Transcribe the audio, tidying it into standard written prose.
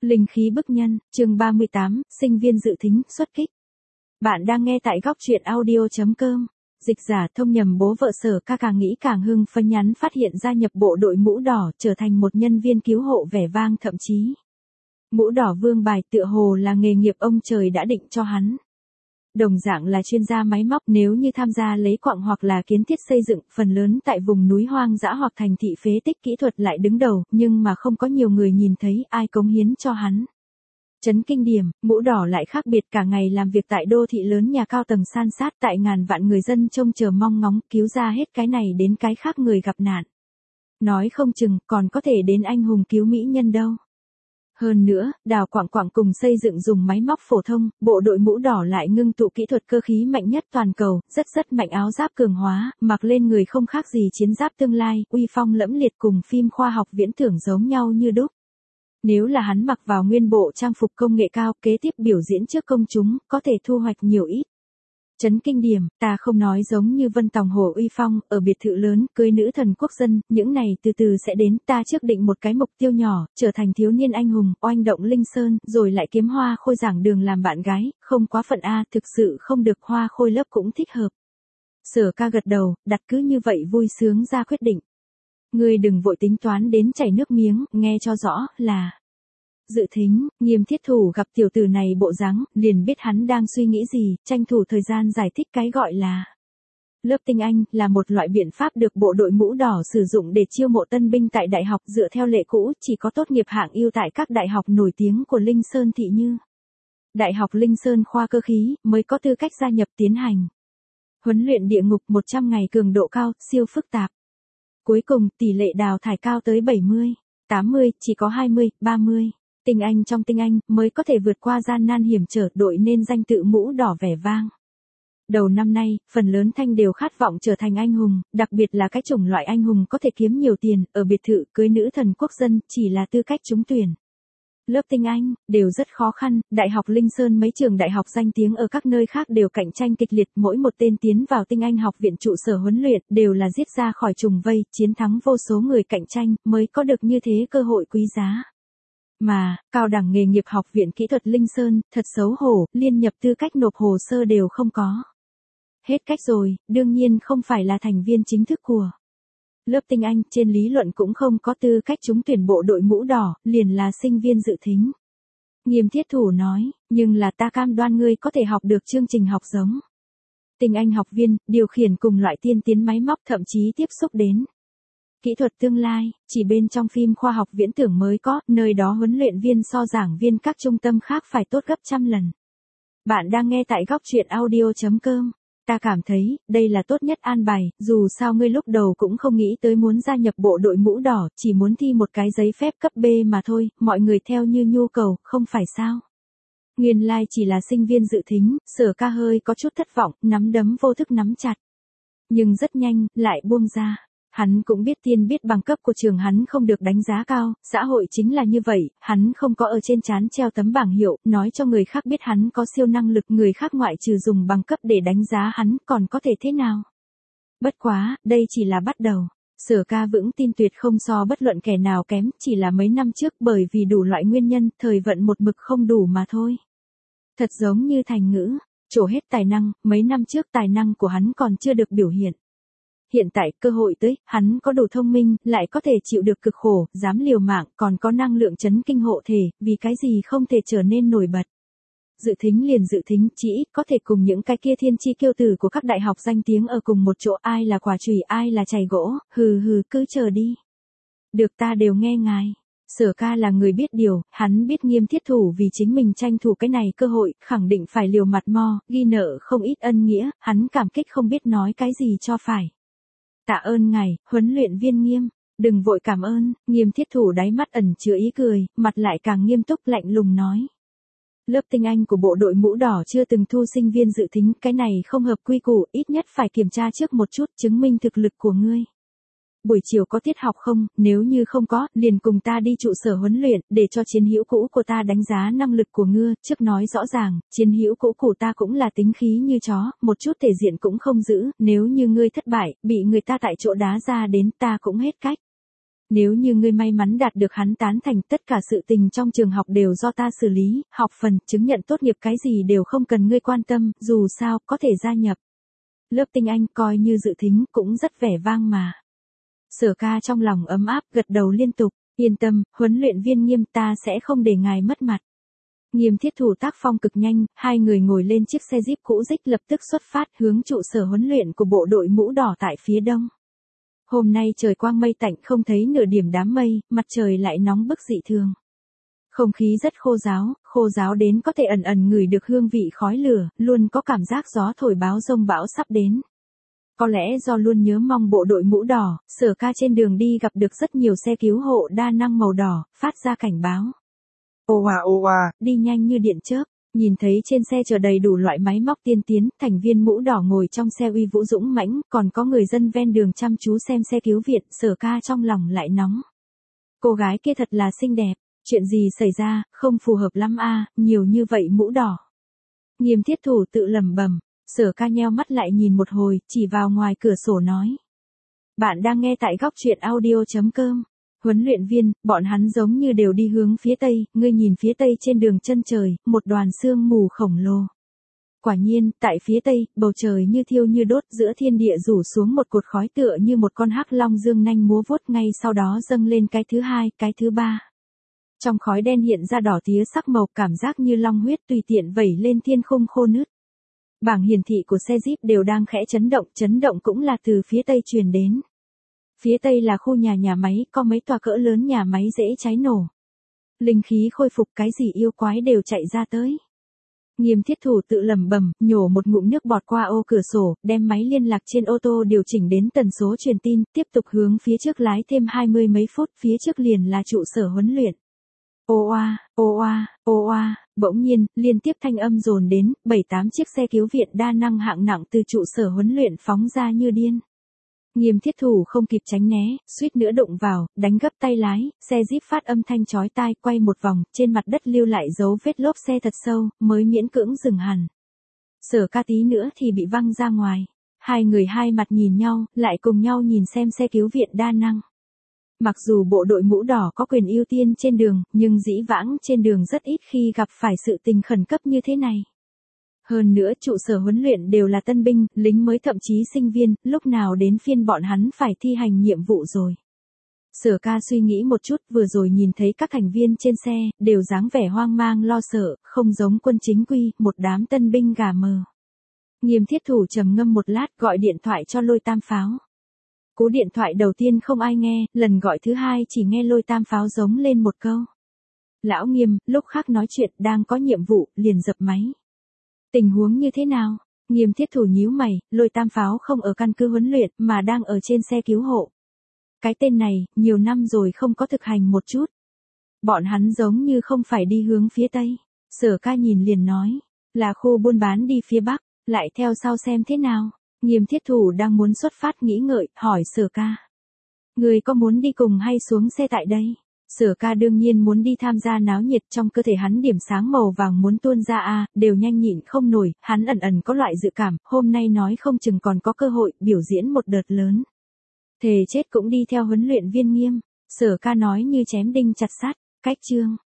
Linh khí bức nhân, chương 38, sinh viên dự thính, xuất kích. Bạn đang nghe tại góc truyện audio.com. Dịch giả thông nhầm bố vợ Sở Ca càng nghĩ càng hưng phấn nhắn phát hiện gia nhập bộ đội mũ đỏ trở thành một nhân viên cứu hộ vẻ vang thậm chí. Mũ đỏ vương bài tựa hồ là nghề nghiệp ông trời đã định cho hắn. Đồng dạng là chuyên gia máy móc nếu như tham gia lấy quặng hoặc là kiến thiết xây dựng, phần lớn tại vùng núi hoang dã hoặc thành thị phế tích kỹ thuật lại đứng đầu, nhưng mà không có nhiều người nhìn thấy ai cống hiến cho hắn. Chấn kinh điểm, mũ đỏ lại khác biệt cả ngày làm việc tại đô thị lớn nhà cao tầng san sát tại ngàn vạn người dân trông chờ mong ngóng cứu ra hết cái này đến cái khác người gặp nạn. Nói không chừng còn có thể đến anh hùng cứu mỹ nhân đâu. Hơn nữa, đào quặng cùng xây dựng dùng máy móc phổ thông, bộ đội mũ đỏ lại ngưng tụ kỹ thuật cơ khí mạnh nhất toàn cầu, rất mạnh áo giáp cường hóa, mặc lên người không khác gì chiến giáp tương lai, uy phong lẫm liệt cùng phim khoa học viễn tưởng giống nhau như đúc. Nếu là hắn mặc vào nguyên bộ trang phục công nghệ cao kế tiếp biểu diễn trước công chúng, có thể thu hoạch nhiều ít. Chấn kinh điểm, ta không nói giống như Vân Tòng Hồ uy phong, ở biệt thự lớn, cưới nữ thần quốc dân, những này từ từ sẽ đến, ta trước định một cái mục tiêu nhỏ, trở thành thiếu niên anh hùng, oanh động Linh Sơn, rồi lại kiếm Hoa Khôi giảng đường làm bạn gái, không quá phận A, thực sự không được Hoa Khôi lớp cũng thích hợp. Sở Ca gật đầu, đặt cứ như vậy vui sướng ra quyết định. Ngươi đừng vội tính toán đến chảy nước miếng, nghe cho rõ, là... Dự thính, Nghiêm Thiết Thủ gặp tiểu tử này bộ dáng, liền biết hắn đang suy nghĩ gì, tranh thủ thời gian giải thích cái gọi là lớp tinh anh, là một loại biện pháp được bộ đội mũ đỏ sử dụng để chiêu mộ tân binh tại đại học dựa theo lệ cũ, chỉ có tốt nghiệp hạng ưu tại các đại học nổi tiếng của Linh Sơn thị như Đại học Linh Sơn khoa cơ khí, mới có tư cách gia nhập tiến hành. Huấn luyện địa ngục 100 ngày cường độ cao, siêu phức tạp. Cuối cùng, tỷ lệ đào thải cao tới 70, 80, chỉ có 20, 30. Tinh anh trong tinh anh, mới có thể vượt qua gian nan hiểm trở, đội nên danh tự mũ đỏ vẻ vang. Đầu năm nay, phần lớn thanh đều khát vọng trở thành anh hùng, đặc biệt là cái chủng loại anh hùng có thể kiếm nhiều tiền, ở biệt thự, cưới nữ thần quốc dân, chỉ là tư cách trúng tuyển. Lớp tinh anh, đều rất khó khăn, Đại học Linh Sơn mấy trường đại học danh tiếng ở các nơi khác đều cạnh tranh kịch liệt, mỗi một tên tiến vào tinh anh học viện trụ sở huấn luyện, đều là giết ra khỏi trùng vây, chiến thắng vô số người cạnh tranh, mới có được như thế cơ hội quý giá. Mà, cao đẳng nghề nghiệp học viện kỹ thuật Linh Sơn, thật xấu hổ, liên nhập tư cách nộp hồ sơ đều không có. Hết cách rồi, đương nhiên không phải là thành viên chính thức của lớp tinh anh, trên lý luận cũng không có tư cách trúng tuyển bộ đội mũ đỏ, liền là sinh viên dự thính. Nghiêm Thiết Thủ nói, nhưng là ta cam đoan ngươi có thể học được chương trình học giống tinh anh học viên, điều khiển cùng loại tiên tiến máy móc thậm chí tiếp xúc đến kỹ thuật tương lai, chỉ bên trong phim khoa học viễn tưởng mới có, nơi đó huấn luyện viên so giảng viên các trung tâm khác phải tốt gấp trăm lần. Bạn đang nghe tại góc truyện audio.com. Ta cảm thấy, đây là tốt nhất an bài, dù sao ngươi lúc đầu cũng không nghĩ tới muốn gia nhập bộ đội mũ đỏ, chỉ muốn thi một cái giấy phép cấp B mà thôi, mọi người theo như nhu cầu, không phải sao. Nguyên lai chỉ là sinh viên dự thính, Sở Ca hơi có chút thất vọng, nắm đấm vô thức nắm chặt. Nhưng rất nhanh, lại buông ra. Hắn cũng biết biết bằng cấp của trường hắn không được đánh giá cao, xã hội chính là như vậy, hắn không có ở trên trán treo tấm bảng hiệu, nói cho người khác biết hắn có siêu năng lực, người khác ngoại trừ dùng bằng cấp để đánh giá hắn, còn có thể thế nào? Bất quá, đây chỉ là bắt đầu. Sở Ca vững tin tuyệt không so bất luận kẻ nào kém, chỉ là mấy năm trước bởi vì đủ loại nguyên nhân, thời vận một mực không đủ mà thôi. Thật giống như thành ngữ, trổ hết tài năng, mấy năm trước tài năng của hắn còn chưa được biểu hiện. Hiện tại, cơ hội tới, hắn có đủ thông minh, lại có thể chịu được cực khổ, dám liều mạng, còn có năng lượng chấn kinh hộ thể, vì cái gì không thể trở nên nổi bật. Dự thính liền dự thính, chỉ ít có thể cùng những cái kia thiên chi kiêu tử của các đại học danh tiếng ở cùng một chỗ, ai là quả chùy, ai là chày gỗ, cứ chờ đi. Được, ta đều nghe ngài. Sở Ca là người biết điều, hắn biết Nghiêm Thiết Thủ vì chính mình tranh thủ cái này cơ hội, khẳng định phải liều mặt mo, ghi nợ không ít ân nghĩa, hắn cảm kích không biết nói cái gì cho phải. Tạ ơn ngài, huấn luyện viên Nghiêm, đừng vội cảm ơn, Nghiêm Thiết Thủ đáy mắt ẩn chứa ý cười, mặt lại càng nghiêm túc lạnh lùng nói. Lớp tinh anh của bộ đội mũ đỏ chưa từng thu sinh viên dự thính, cái này không hợp quy củ, ít nhất phải kiểm tra trước một chút, chứng minh thực lực của ngươi. Buổi chiều có tiết học không, nếu như không có, liền cùng ta đi trụ sở huấn luyện, để cho chiến hữu cũ của ta đánh giá năng lực của ngươi, trước nói rõ ràng, chiến hữu cũ của ta cũng là tính khí như chó, một chút thể diện cũng không giữ, nếu như ngươi thất bại, bị người ta tại chỗ đá ra đến ta cũng hết cách. Nếu như ngươi may mắn đạt được hắn tán thành, tất cả sự tình trong trường học đều do ta xử lý, học phần, chứng nhận tốt nghiệp cái gì đều không cần ngươi quan tâm, dù sao, có thể gia nhập lớp tinh anh, coi như dự thính, cũng rất vẻ vang mà. Sở Ca trong lòng ấm áp, gật đầu liên tục, yên tâm, huấn luyện viên Nghiêm, ta sẽ không để ngài mất mặt. Nghiêm Thiết Thủ tác phong cực nhanh, hai người ngồi lên chiếc xe Jeep cũ rích lập tức xuất phát hướng trụ sở huấn luyện của bộ đội mũ đỏ tại phía đông. Hôm nay trời quang mây tạnh, không thấy nửa điểm đám mây, mặt trời lại nóng bức dị thường. Không khí rất khô ráo đến có thể ẩn ẩn ngửi được hương vị khói lửa, luôn có cảm giác gió thổi báo dông bão sắp đến. Có lẽ do luôn nhớ mong bộ đội mũ đỏ, Sở Ca trên đường đi gặp được rất nhiều xe cứu hộ đa năng màu đỏ, phát ra cảnh báo. Ô à, đi nhanh như điện chớp, nhìn thấy trên xe chở đầy đủ loại máy móc tiên tiến, thành viên mũ đỏ ngồi trong xe uy vũ dũng mãnh, còn có người dân ven đường chăm chú xem xe cứu viện, Sở Ca trong lòng lại nóng. Cô gái kia thật là xinh đẹp, chuyện gì xảy ra, không phù hợp lắm a, nhiều như vậy mũ đỏ. Nghiêm Thiết Thủ tự lẩm bẩm, Sở Ca nheo mắt lại nhìn một hồi, chỉ vào ngoài cửa sổ nói. Bạn đang nghe tại góc truyện audio.com. Huấn luyện viên, bọn hắn giống như đều đi hướng phía tây, ngươi nhìn phía tây trên đường chân trời, một đoàn sương mù khổng lồ. Quả nhiên, tại phía tây, bầu trời như thiêu như đốt, giữa thiên địa rủ xuống một cột khói tựa như một con hắc long dương nanh múa vuốt, ngay sau đó dâng lên cái thứ hai, cái thứ ba. Trong khói đen hiện ra đỏ tía sắc màu, cảm giác như long huyết tùy tiện vẩy lên thiên khung khô nứt. Bảng hiển thị của xe Jeep đều đang khẽ chấn động cũng là từ phía tây truyền đến. Phía tây là khu nhà máy, có mấy tòa cỡ lớn nhà máy dễ cháy nổ. Linh khí khôi phục, cái gì yêu quái đều chạy ra tới. Nghiêm Thiết Thủ tự lẩm bẩm, nhổ một ngụm nước bọt qua ô cửa sổ, đem máy liên lạc trên ô tô điều chỉnh đến tần số truyền tin, tiếp tục hướng phía trước lái thêm 20 mấy phút, phía trước liền là trụ sở huấn luyện. Ô oa, bỗng nhiên, liên tiếp thanh âm dồn đến, 7-8 chiếc xe cứu viện đa năng hạng nặng từ trụ sở huấn luyện phóng ra như điên. Nghiêm Thiết Thủ không kịp tránh né, suýt nữa đụng vào, đánh gấp tay lái, xe Jeep phát âm thanh chói tai, quay một vòng, trên mặt đất lưu lại dấu vết lốp xe thật sâu, mới miễn cưỡng dừng hẳn. Sở Ca tí nữa thì bị văng ra ngoài. Hai người hai mặt nhìn nhau, lại cùng nhau nhìn xem xe cứu viện đa năng. Mặc dù bộ đội mũ đỏ có quyền ưu tiên trên đường, nhưng dĩ vãng trên đường rất ít khi gặp phải sự tình khẩn cấp như thế này. Hơn nữa trụ sở huấn luyện đều là tân binh, lính mới thậm chí sinh viên, lúc nào đến phiên bọn hắn phải thi hành nhiệm vụ rồi. Sở Ca suy nghĩ một chút, vừa rồi nhìn thấy các thành viên trên xe, đều dáng vẻ hoang mang lo sợ, không giống quân chính quy, một đám tân binh gà mờ. Nghiêm Thiết Thủ trầm ngâm một lát, gọi điện thoại cho Lôi Tam Pháo. Cú điện thoại đầu tiên không ai nghe, lần gọi thứ hai chỉ nghe Lôi Tam Pháo giống lên một câu. Lão Nghiêm, lúc khác nói chuyện, đang có nhiệm vụ, liền dập máy. Tình huống như thế nào? Nghiêm Thiết Thủ nhíu mày, Lôi Tam Pháo không ở căn cứ huấn luyện, mà đang ở trên xe cứu hộ. Cái tên này, nhiều năm rồi không có thực hành một chút. Bọn hắn giống như không phải đi hướng phía tây. Sở Ca nhìn liền nói, là khu buôn bán đi phía bắc, lại theo sau xem thế nào. Nghiêm Thiết Thủ đang muốn xuất phát nghĩ ngợi, hỏi Sở Ca. Người có muốn đi cùng hay xuống xe tại đây? Sở Ca đương nhiên muốn đi tham gia náo nhiệt, trong cơ thể hắn điểm sáng màu vàng muốn tuôn ra đều nhanh nhịn không nổi, hắn ẩn có loại dự cảm, hôm nay nói không chừng còn có cơ hội biểu diễn một đợt lớn. Thề chết cũng đi theo huấn luyện viên Nghiêm, Sở Ca nói như chém đinh chặt sắt, cách chương.